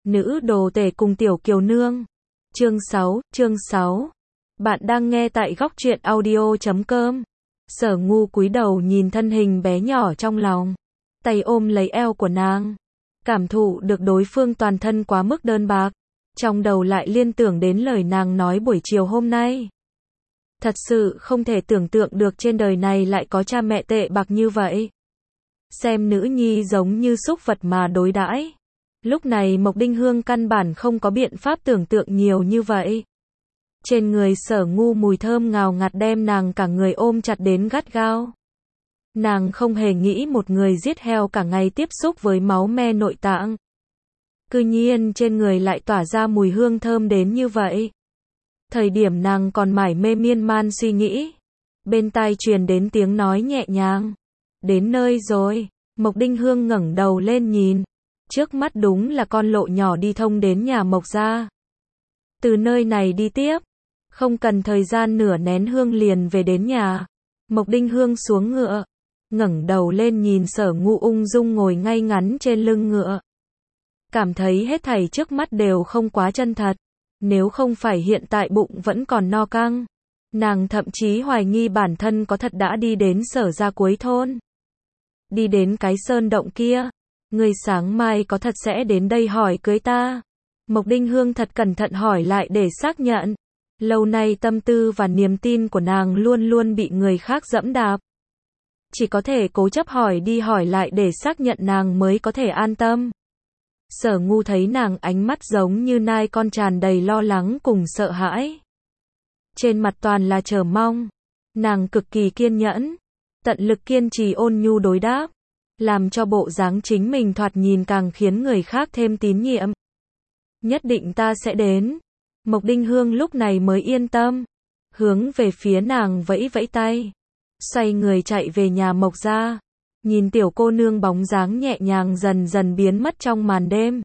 Nữ đồ tể cùng tiểu kiều nương. Chương 6. Bạn đang nghe tại góc truyện audio.com. Sở Ngu cúi đầu nhìn thân hình bé nhỏ trong lòng, tay ôm lấy eo của nàng, cảm thụ được đối phương toàn thân quá mức đơn bạc, trong đầu lại liên tưởng đến lời nàng nói buổi chiều hôm nay. Thật sự không thể tưởng tượng được trên đời này lại có cha mẹ tệ bạc như vậy. Xem nữ nhi giống như súc vật mà đối đãi. Lúc này Mộc Đinh Hương căn bản không có biện pháp tưởng tượng nhiều như vậy. Trên người Sở Ngu mùi thơm ngào ngạt đem nàng cả người ôm chặt đến gắt gao. Nàng không hề nghĩ một người giết heo cả ngày tiếp xúc với máu me nội tạng, cư nhiên trên người lại tỏa ra mùi hương thơm đến như vậy. Thời điểm nàng còn mải mê miên man suy nghĩ, bên tai truyền đến tiếng nói nhẹ nhàng. Đến nơi rồi. Mộc Đinh Hương ngẩng đầu lên nhìn. Trước mắt đúng là con lộ nhỏ đi thông đến nhà Mộc gia. Từ nơi này đi tiếp, không cần thời gian nửa nén hương liền về đến nhà. Mộc Đinh Hương xuống ngựa, ngẩng đầu lên nhìn Sở Ngu ung dung ngồi ngay ngắn trên lưng ngựa. Cảm thấy hết thảy trước mắt đều không quá chân thật. Nếu không phải hiện tại bụng vẫn còn no căng, nàng thậm chí hoài nghi bản thân có thật đã đi đến Sở gia cuối thôn. Đi đến cái sơn động kia. Ngươi sáng mai có thật sẽ đến đây hỏi cưới ta? Mộc Đinh Hương thật cẩn thận hỏi lại để xác nhận. Lâu nay tâm tư và niềm tin của nàng luôn luôn bị người khác giẫm đạp. Chỉ có thể cố chấp hỏi đi hỏi lại để xác nhận nàng mới có thể an tâm. Sở Ngu thấy nàng ánh mắt giống như nai con tràn đầy lo lắng cùng sợ hãi. Trên mặt toàn là chờ mong. Nàng cực kỳ kiên nhẫn, tận lực kiên trì ôn nhu đối đáp, làm cho bộ dáng chính mình thoạt nhìn càng khiến người khác thêm tín nhiệm. Nhất định ta sẽ đến. Mộc Đinh Hương lúc này mới yên tâm, hướng về phía nàng vẫy vẫy tay, xoay người chạy về nhà Mộc gia. Nhìn tiểu cô nương bóng dáng nhẹ nhàng dần dần biến mất trong màn đêm,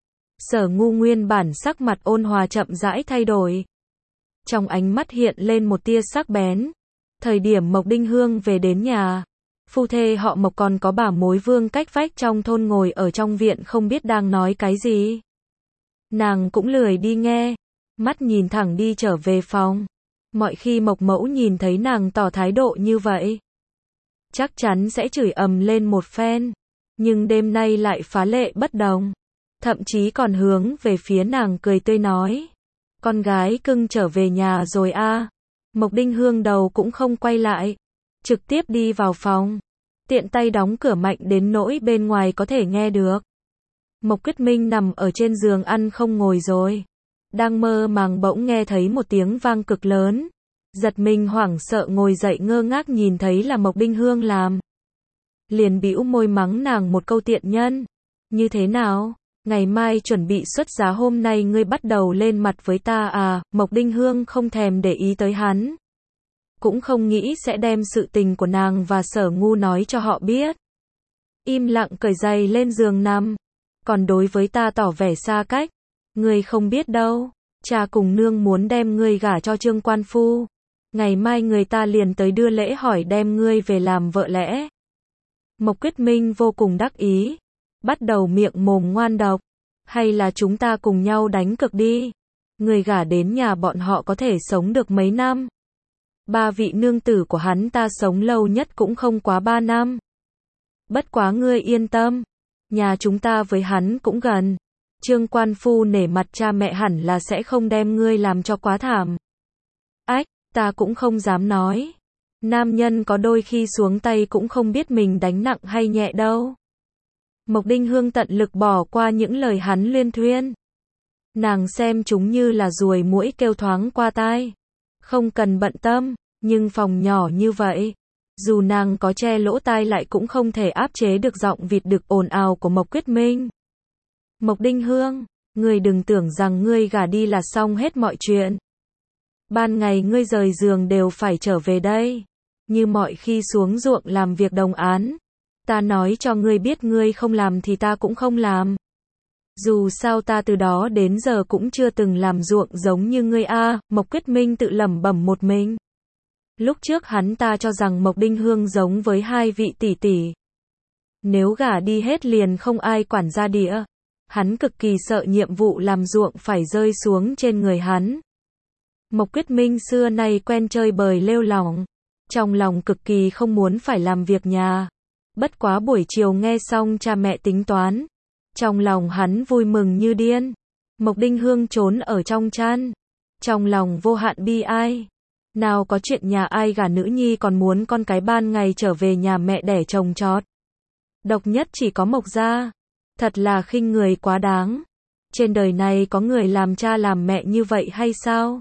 Sở Ngu nguyên bản sắc mặt ôn hòa chậm rãi thay đổi. Trong ánh mắt hiện lên một tia sắc bén. Thời điểm Mộc Đinh Hương về đến nhà, phu thê họ Mộc còn có bà mối Vương cách vách trong thôn ngồi ở trong viện không biết đang nói cái gì. Nàng cũng lười đi nghe, mắt nhìn thẳng đi trở về phòng. Mọi khi Mộc mẫu nhìn thấy nàng tỏ thái độ như vậy, chắc chắn sẽ chửi ầm lên một phen. Nhưng đêm nay lại phá lệ bất đồng. Thậm chí còn hướng về phía nàng cười tươi nói. Con gái cưng trở về nhà rồi a. Mộc Đinh Hương đầu cũng không quay lại, trực tiếp đi vào phòng, tiện tay đóng cửa mạnh đến nỗi bên ngoài có thể nghe được. Mộc Quyết Minh nằm ở trên giường ăn không ngồi rồi, đang mơ màng bỗng nghe thấy một tiếng vang cực lớn, giật mình hoảng sợ ngồi dậy ngơ ngác nhìn thấy là Mộc Đinh Hương làm. Liền bĩu môi mắng nàng một câu tiện nhân. Như thế nào? Ngày mai chuẩn bị xuất giá hôm nay ngươi bắt đầu lên mặt với ta à? Mộc Đinh Hương không thèm để ý tới hắn, cũng không nghĩ sẽ đem sự tình của nàng và Sở Ngu nói cho họ biết. Im lặng cởi giày lên giường nằm, còn đối với ta tỏ vẻ xa cách. Ngươi không biết đâu, cha cùng nương muốn đem ngươi gả cho Trương Quan Phu. Ngày mai người ta liền tới đưa lễ hỏi đem ngươi về làm vợ lẽ. Mộc Quyết Minh vô cùng đắc ý, bắt đầu miệng mồm ngoan độc. Hay là chúng ta cùng nhau đánh cược đi. Người gả đến nhà bọn họ có thể sống được mấy năm? 3 vị nương tử của hắn ta sống lâu nhất cũng không quá 3 năm. Bất quá ngươi yên tâm, nhà chúng ta với hắn cũng gần. Trương Quan Phu nể mặt cha mẹ hẳn là sẽ không đem ngươi làm cho quá thảm. Ách, ta cũng không dám nói. Nam nhân có đôi khi xuống tay cũng không biết mình đánh nặng hay nhẹ đâu. Mộc Đinh Hương tận lực bỏ qua những lời hắn luyên thuyên. Nàng xem chúng như là ruồi muỗi kêu thoáng qua tai. Không cần bận tâm, nhưng phòng nhỏ như vậy, dù nàng có che lỗ tai lại cũng không thể áp chế được giọng vịt đực ồn ào của Mộc Quyết Minh. Mộc Đinh Hương, ngươi đừng tưởng rằng ngươi gả đi là xong hết mọi chuyện. Ban ngày ngươi rời giường đều phải trở về đây. Như mọi khi xuống ruộng làm việc đồng án. Ta nói cho ngươi biết ngươi không làm thì ta cũng không làm. Dù sao ta từ đó đến giờ cũng chưa từng làm ruộng giống như ngươi a. Mộc Quyết Minh tự lẩm bẩm một mình. Lúc trước hắn ta cho rằng Mộc Đinh Hương giống với 2 vị tỷ tỷ. Nếu gả đi hết liền không ai quản gia địa. Hắn cực kỳ sợ nhiệm vụ làm ruộng phải rơi xuống trên người hắn. Mộc Quyết Minh xưa nay quen chơi bời lêu lỏng, trong lòng cực kỳ không muốn phải làm việc nhà. Bất quá buổi chiều nghe xong cha mẹ tính toán, trong lòng hắn vui mừng như điên. Mộc Đinh Hương trốn ở trong chăn, trong lòng vô hạn bi ai. Nào có chuyện nhà ai gả nữ nhi còn muốn con cái ban ngày trở về nhà mẹ đẻ trồng trọt. Độc nhất chỉ có Mộc gia, thật là khinh người quá đáng. Trên đời này có người làm cha làm mẹ như vậy hay sao?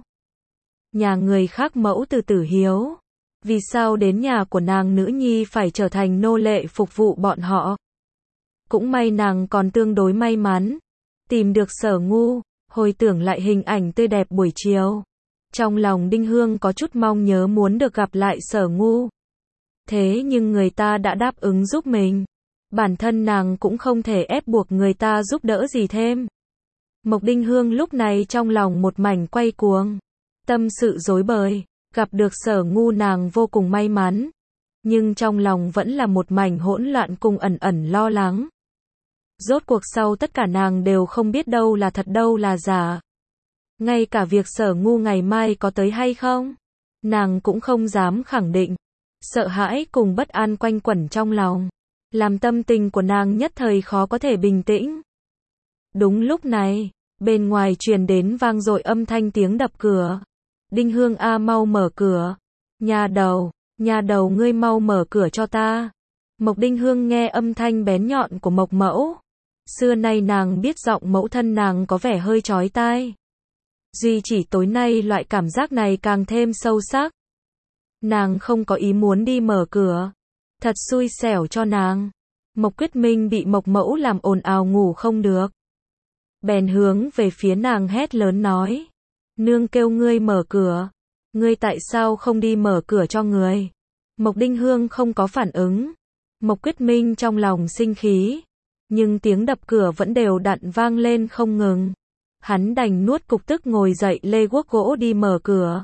Nhà người khác mẫu từ tử hiếu, vì sao đến nhà của nàng nữ nhi phải trở thành nô lệ phục vụ bọn họ? Cũng may nàng còn tương đối may mắn, tìm được Sở Ngu. Hồi tưởng lại hình ảnh tươi đẹp buổi chiều, trong lòng Đinh Hương có chút mong nhớ muốn được gặp lại Sở Ngu. Thế nhưng người ta đã đáp ứng giúp mình, bản thân nàng cũng không thể ép buộc người ta giúp đỡ gì thêm. Mộc Đinh Hương lúc này trong lòng một mảnh quay cuồng, tâm sự rối bời. Gặp được Sở Ngu nàng vô cùng may mắn, nhưng trong lòng vẫn là một mảnh hỗn loạn cùng ẩn ẩn lo lắng. Rốt cuộc sau tất cả nàng đều không biết đâu là thật đâu là giả. Ngay cả việc Sở Ngu ngày mai có tới hay không, nàng cũng không dám khẳng định. Sợ hãi cùng bất an quanh quẩn trong lòng, làm tâm tình của nàng nhất thời khó có thể bình tĩnh. Đúng lúc này, bên ngoài truyền đến vang dội âm thanh tiếng đập cửa. Đinh Hương a, mau mở cửa. Nhà đầu ngươi mau mở cửa cho ta. Mộc Đinh Hương nghe âm thanh bén nhọn của Mộc mẫu. Xưa nay nàng biết giọng mẫu thân nàng có vẻ hơi chói tai. Duy chỉ tối nay loại cảm giác này càng thêm sâu sắc. Nàng không có ý muốn đi mở cửa. Thật xui xẻo cho nàng. Mộc Quyết Minh bị Mộc mẫu làm ồn ào ngủ không được. Bèn hướng về phía nàng hét lớn nói. Nương kêu ngươi mở cửa. Ngươi tại sao không đi mở cửa cho người? Mộc Đinh Hương không có phản ứng. Mộc Quyết Minh trong lòng sinh khí. Nhưng tiếng đập cửa vẫn đều đặn vang lên không ngừng. Hắn đành nuốt cục tức ngồi dậy lê guốc gỗ đi mở cửa.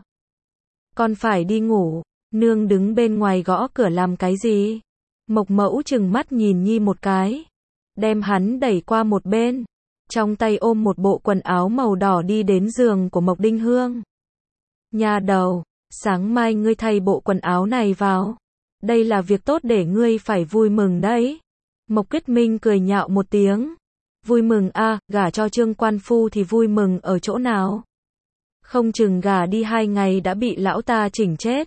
Con phải đi ngủ. Nương đứng bên ngoài gõ cửa làm cái gì? Mộc mẫu trừng mắt nhìn Nhi một cái. Đem hắn đẩy qua một bên. Trong tay ôm một bộ quần áo màu đỏ đi đến giường của Mộc Đinh Hương. Nhà đầu, sáng mai ngươi thay bộ quần áo này vào. Đây là việc tốt để ngươi phải vui mừng đấy. Mộc Quyết Minh cười nhạo một tiếng. Vui mừng a, gả cho Trương Quan Phu thì vui mừng ở chỗ nào? Không chừng gả đi 2 ngày đã bị lão ta chỉnh chết.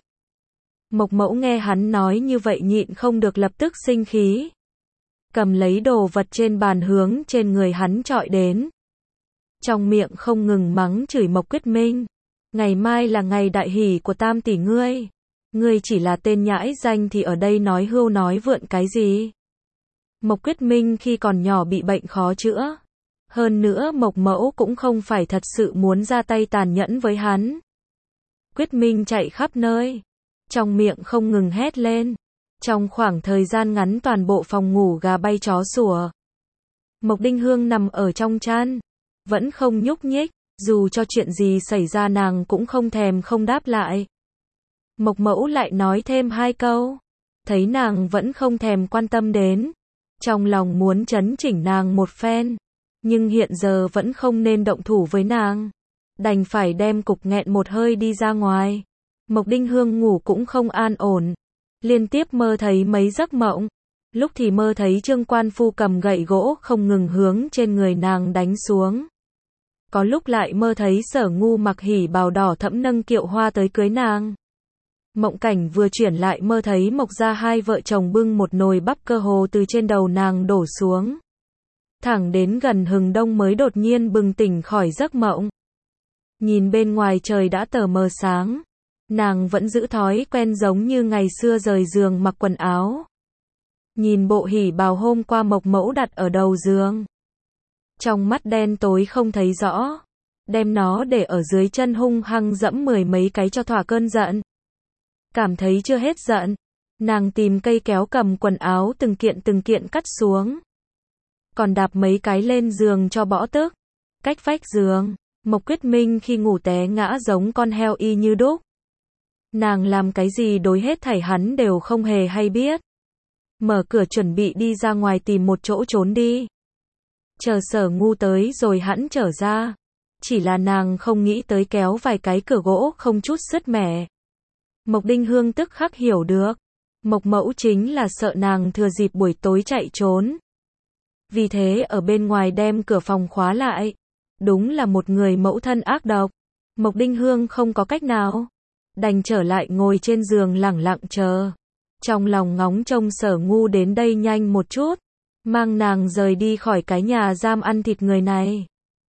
Mộc mẫu nghe hắn nói như vậy nhịn không được lập tức sinh khí. Cầm lấy đồ vật trên bàn hướng trên người hắn chọi đến. Trong miệng không ngừng mắng chửi Mộc Quyết Minh. Ngày mai là ngày đại hỷ của tam tỷ ngươi. Ngươi chỉ là tên nhãi danh thì ở đây nói hưu nói vượn cái gì? Mộc Quyết Minh khi còn nhỏ bị bệnh khó chữa. Hơn nữa Mộc mẫu cũng không phải thật sự muốn ra tay tàn nhẫn với hắn. Quyết Minh chạy khắp nơi. Trong miệng không ngừng hét lên. Trong khoảng thời gian ngắn toàn bộ phòng ngủ gà bay chó sủa. Mộc Đinh Hương nằm ở trong chăn, vẫn không nhúc nhích, dù cho chuyện gì xảy ra nàng cũng không thèm không đáp lại. Mộc mẫu lại nói thêm 2 câu, thấy nàng vẫn không thèm quan tâm đến, trong lòng muốn trấn chỉnh nàng một phen, nhưng hiện giờ vẫn không nên động thủ với nàng, đành phải đem cục nghẹn một hơi đi ra ngoài. Mộc Đinh Hương ngủ cũng không an ổn. Liên tiếp mơ thấy mấy giấc mộng, lúc thì mơ thấy Trương Quan Phu cầm gậy gỗ không ngừng hướng trên người nàng đánh xuống. Có lúc lại mơ thấy Sở Ngu mặc hỉ bào đỏ thẫm nâng kiệu hoa tới cưới nàng. Mộng cảnh vừa chuyển lại mơ thấy Mộc gia 2 vợ chồng bưng một nồi bắp cơ hồ từ trên đầu nàng đổ xuống. Thẳng đến gần hừng đông mới đột nhiên bừng tỉnh khỏi giấc mộng. Nhìn bên ngoài trời đã tờ mờ sáng. Nàng vẫn giữ thói quen giống như ngày xưa rời giường mặc quần áo. Nhìn bộ hỉ bào hôm qua Mộc mẫu đặt ở đầu giường. Trong mắt đen tối không thấy rõ. Đem nó để ở dưới chân hung hăng dẫm 10 mấy cái cho thỏa cơn giận. Cảm thấy chưa hết giận. Nàng tìm cây kéo cầm quần áo từng kiện cắt xuống. Còn đạp mấy cái lên giường cho bỏ tức. Cách vách giường, Mộc Quyết Minh khi ngủ té ngã giống con heo y như đúc. Nàng làm cái gì đối hết thảy hắn đều không hề hay biết. Mở cửa chuẩn bị đi ra ngoài tìm một chỗ trốn đi. chờ Sở Ngu tới rồi hẵng trở ra. Chỉ là nàng không nghĩ tới kéo vài cái cửa gỗ không chút sứt mẻ. Mộc Đinh Hương tức khắc hiểu được. Mộc Mẫu chính là sợ nàng thừa dịp buổi tối chạy trốn. Vì thế ở bên ngoài đem cửa phòng khóa lại. Đúng là một người mẫu thân ác độc. Mộc Đinh Hương không có cách nào. Đành trở lại ngồi trên giường lẳng lặng chờ. Trong lòng ngóng trông Sở Ngu đến đây nhanh một chút. Mang nàng rời đi khỏi cái nhà giam ăn thịt người này.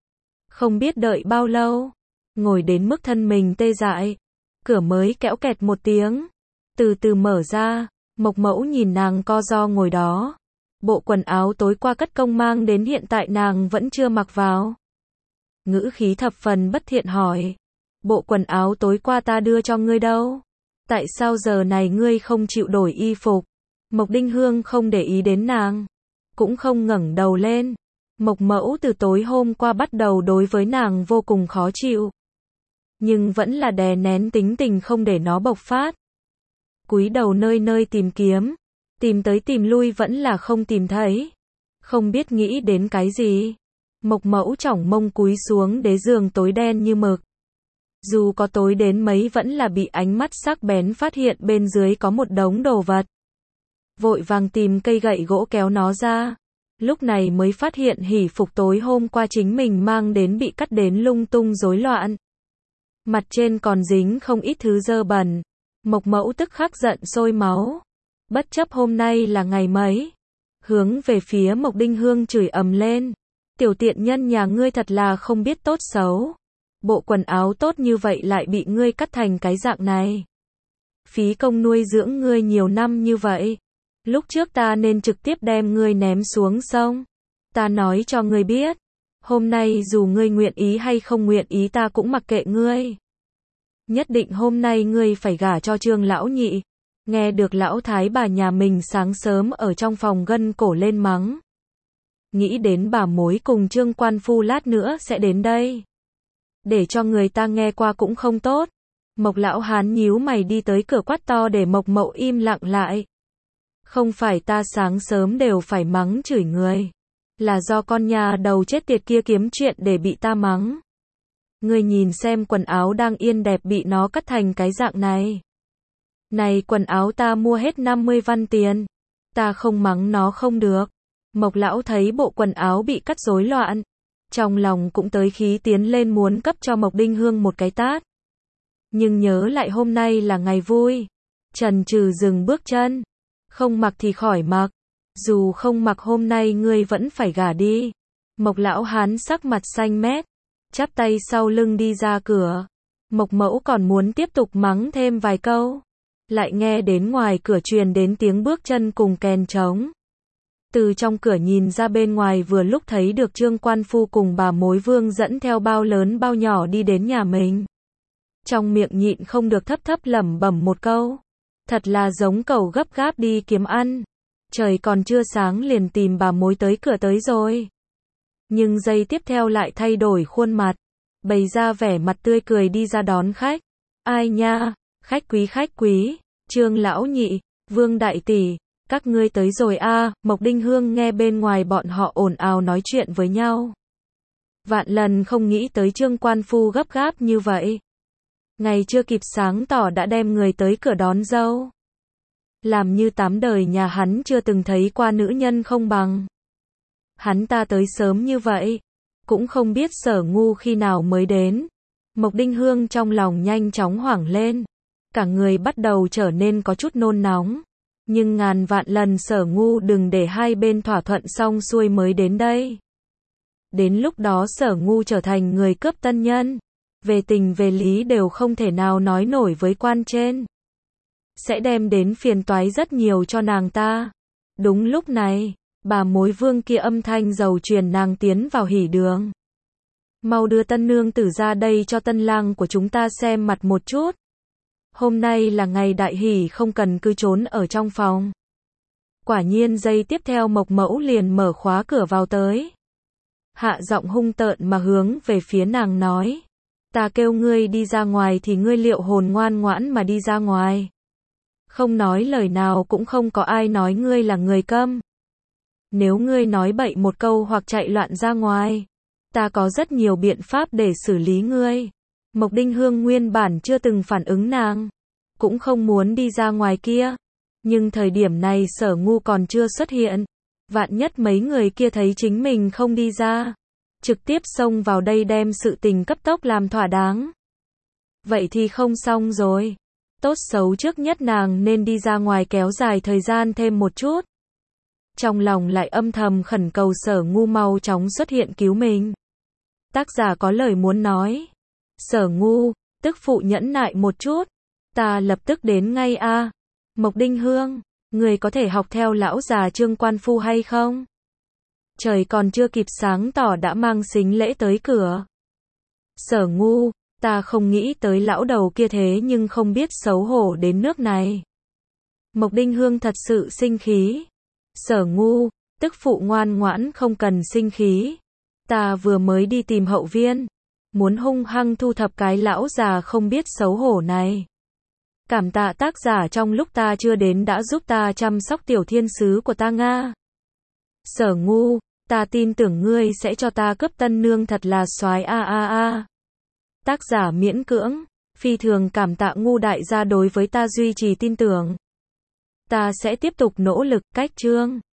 Không biết đợi bao lâu. Ngồi đến mức thân mình tê dại. Cửa mới kẽo kẹt một tiếng. Từ từ mở ra. Mộc Mẫu nhìn nàng co ro ngồi đó. Bộ quần áo tối qua cất công mang đến hiện tại nàng vẫn chưa mặc vào. Ngữ khí thập phần bất thiện hỏi. Bộ quần áo tối qua ta đưa cho ngươi đâu? Tại sao giờ này ngươi không chịu đổi y phục? Mộc Đinh Hương không để ý đến nàng. Cũng không ngẩng đầu lên. Mộc Mẫu từ tối hôm qua bắt đầu đối với nàng vô cùng khó chịu. Nhưng vẫn là đè nén tính tình không để nó bộc phát. Cúi đầu nơi nơi tìm kiếm. Tìm tới tìm lui vẫn là không tìm thấy. Không biết nghĩ đến cái gì. Mộc Mẫu chỏng mông cúi xuống đế giường tối đen như mực. Dù có tối đến mấy vẫn là bị ánh mắt sắc bén phát hiện bên dưới có một đống đồ vật. Vội vàng tìm cây gậy gỗ kéo nó ra. Lúc này mới phát hiện hỷ phục tối hôm qua chính mình mang đến bị cắt đến lung tung rối loạn. Mặt trên còn dính không ít thứ dơ bẩn. Mộc Mẫu tức khắc giận sôi máu. Bất chấp hôm nay là ngày mấy. Hướng về phía Mộc Đinh Hương chửi ầm lên. Tiểu tiện nhân nhà ngươi thật là không biết tốt xấu. Bộ quần áo tốt như vậy lại bị ngươi cắt thành cái dạng này. Phí công nuôi dưỡng ngươi nhiều năm như vậy. Lúc trước ta nên trực tiếp đem ngươi ném xuống sông. Ta nói cho ngươi biết. Hôm nay dù ngươi nguyện ý hay không nguyện ý ta cũng mặc kệ ngươi. Nhất định hôm nay ngươi phải gả cho Trương lão nhị. Nghe được lão thái bà nhà mình sáng sớm ở trong phòng gân cổ lên mắng. Nghĩ đến bà mối cùng Trương quan phu lát nữa sẽ đến đây. Để cho người ta nghe qua cũng không tốt. Mộc lão hán nhíu mày đi tới cửa quát to để Mộc Mậu im lặng lại. Không phải ta sáng sớm đều phải mắng chửi người. Là do con nhà đầu chết tiệt kia kiếm chuyện để bị ta mắng. Ngươi nhìn xem quần áo đang yên đẹp bị nó cắt thành cái dạng này. Này quần áo ta mua hết 50 văn tiền. Ta không mắng nó không được. Mộc lão thấy bộ quần áo bị cắt rối loạn. Trong lòng cũng tới khí tiến lên muốn cấp cho Mộc Đinh Hương một cái tát. Nhưng nhớ lại hôm nay là ngày vui. Chần chừ dừng bước chân. Không mặc thì khỏi mặc. Dù không mặc hôm nay ngươi vẫn phải gả đi. Mộc lão hán sắc mặt xanh mét. Chắp tay sau lưng đi ra cửa. Mộc Mẫu còn muốn tiếp tục mắng thêm vài câu. Lại nghe đến ngoài cửa truyền đến tiếng bước chân cùng kèn trống. Từ trong cửa nhìn ra bên ngoài vừa lúc thấy được Trương quan phu cùng bà mối Vương dẫn theo bao lớn bao nhỏ đi đến nhà mình. Trong miệng nhịn không được thấp thấp lẩm bẩm một câu. Thật là giống cẩu gấp gáp đi kiếm ăn. Trời còn chưa sáng liền tìm bà mối tới cửa tới rồi. Nhưng giây tiếp theo lại thay đổi khuôn mặt. Bày ra vẻ mặt tươi cười đi ra đón khách. Ai nha, khách quý, Trương lão nhị, Vương đại tỷ. Các ngươi tới rồi a. Mộc Đinh Hương nghe bên ngoài bọn họ ồn ào nói chuyện với nhau. Vạn lần không nghĩ tới Trương quan phu gấp gáp như vậy. Ngày chưa kịp sáng tỏ đã đem người tới cửa đón dâu. Làm như 8 đời nhà hắn chưa từng thấy qua nữ nhân không bằng. Hắn ta tới sớm như vậy. Cũng không biết Sở Ngu khi nào mới đến. Mộc Đinh Hương trong lòng nhanh chóng hoảng lên. Cả người bắt đầu trở nên có chút nôn nóng. Nhưng ngàn vạn lần Sở Ngu đừng để hai bên thỏa thuận xong xuôi mới đến đây. Đến lúc đó Sở Ngu trở thành người cướp tân nhân. Về tình về lý đều không thể nào nói nổi với quan trên. Sẽ đem đến phiền toái rất nhiều cho nàng ta. Đúng lúc này, bà mối Vương kia âm thanh dầu truyền nàng tiến vào hỉ đường. Mau đưa tân nương tử ra đây cho tân lang của chúng ta xem mặt một chút. Hôm nay là ngày đại hỷ không cần cứ trốn ở trong phòng. Quả nhiên giây tiếp theo Mộc Mẫu liền mở khóa cửa vào tới. Hạ giọng hung tợn mà hướng về phía nàng nói. Ta kêu ngươi đi ra ngoài thì ngươi liệu hồn ngoan ngoãn mà đi ra ngoài. Không nói lời nào cũng không có ai nói ngươi là người câm. Nếu ngươi nói bậy một câu hoặc chạy loạn ra ngoài, ta có rất nhiều biện pháp để xử lý ngươi. Mộc Đinh Hương nguyên bản chưa từng phản ứng nàng, cũng không muốn đi ra ngoài kia. Nhưng thời điểm này Sở Ngu còn chưa xuất hiện. Vạn nhất mấy người kia thấy chính mình không đi ra, trực tiếp xông vào đây đem sự tình cấp tốc làm thỏa đáng. Vậy thì không xong rồi. Tốt xấu trước nhất nàng nên đi ra ngoài kéo dài thời gian thêm một chút. Trong lòng lại âm thầm khẩn cầu Sở Ngu mau chóng xuất hiện cứu mình. Tác giả có lời muốn nói. Sở Ngu, tức phụ nhẫn nại một chút. Ta lập tức đến ngay a. Mộc Đinh Hương, người có thể học theo lão già Trương Quan Phu hay không? Trời còn chưa kịp sáng tỏ đã mang sính lễ tới cửa. Sở Ngu, ta không nghĩ tới lão đầu kia thế nhưng không biết xấu hổ đến nước này. Mộc Đinh Hương thật sự sinh khí. Sở Ngu, tức phụ ngoan ngoãn không cần sinh khí. Ta vừa mới đi tìm hậu viên, muốn hung hăng thu thập cái lão già không biết xấu hổ này. Cảm tạ tác giả trong lúc ta chưa đến đã giúp ta chăm sóc tiểu thiên sứ của ta Nga. Sở Ngu, ta tin tưởng ngươi sẽ cho ta cướp tân nương thật là soái a a a. Tác giả miễn cưỡng, phi thường cảm tạ Ngu đại gia đối với ta duy trì tin tưởng. Ta sẽ tiếp tục nỗ lực. Cách chương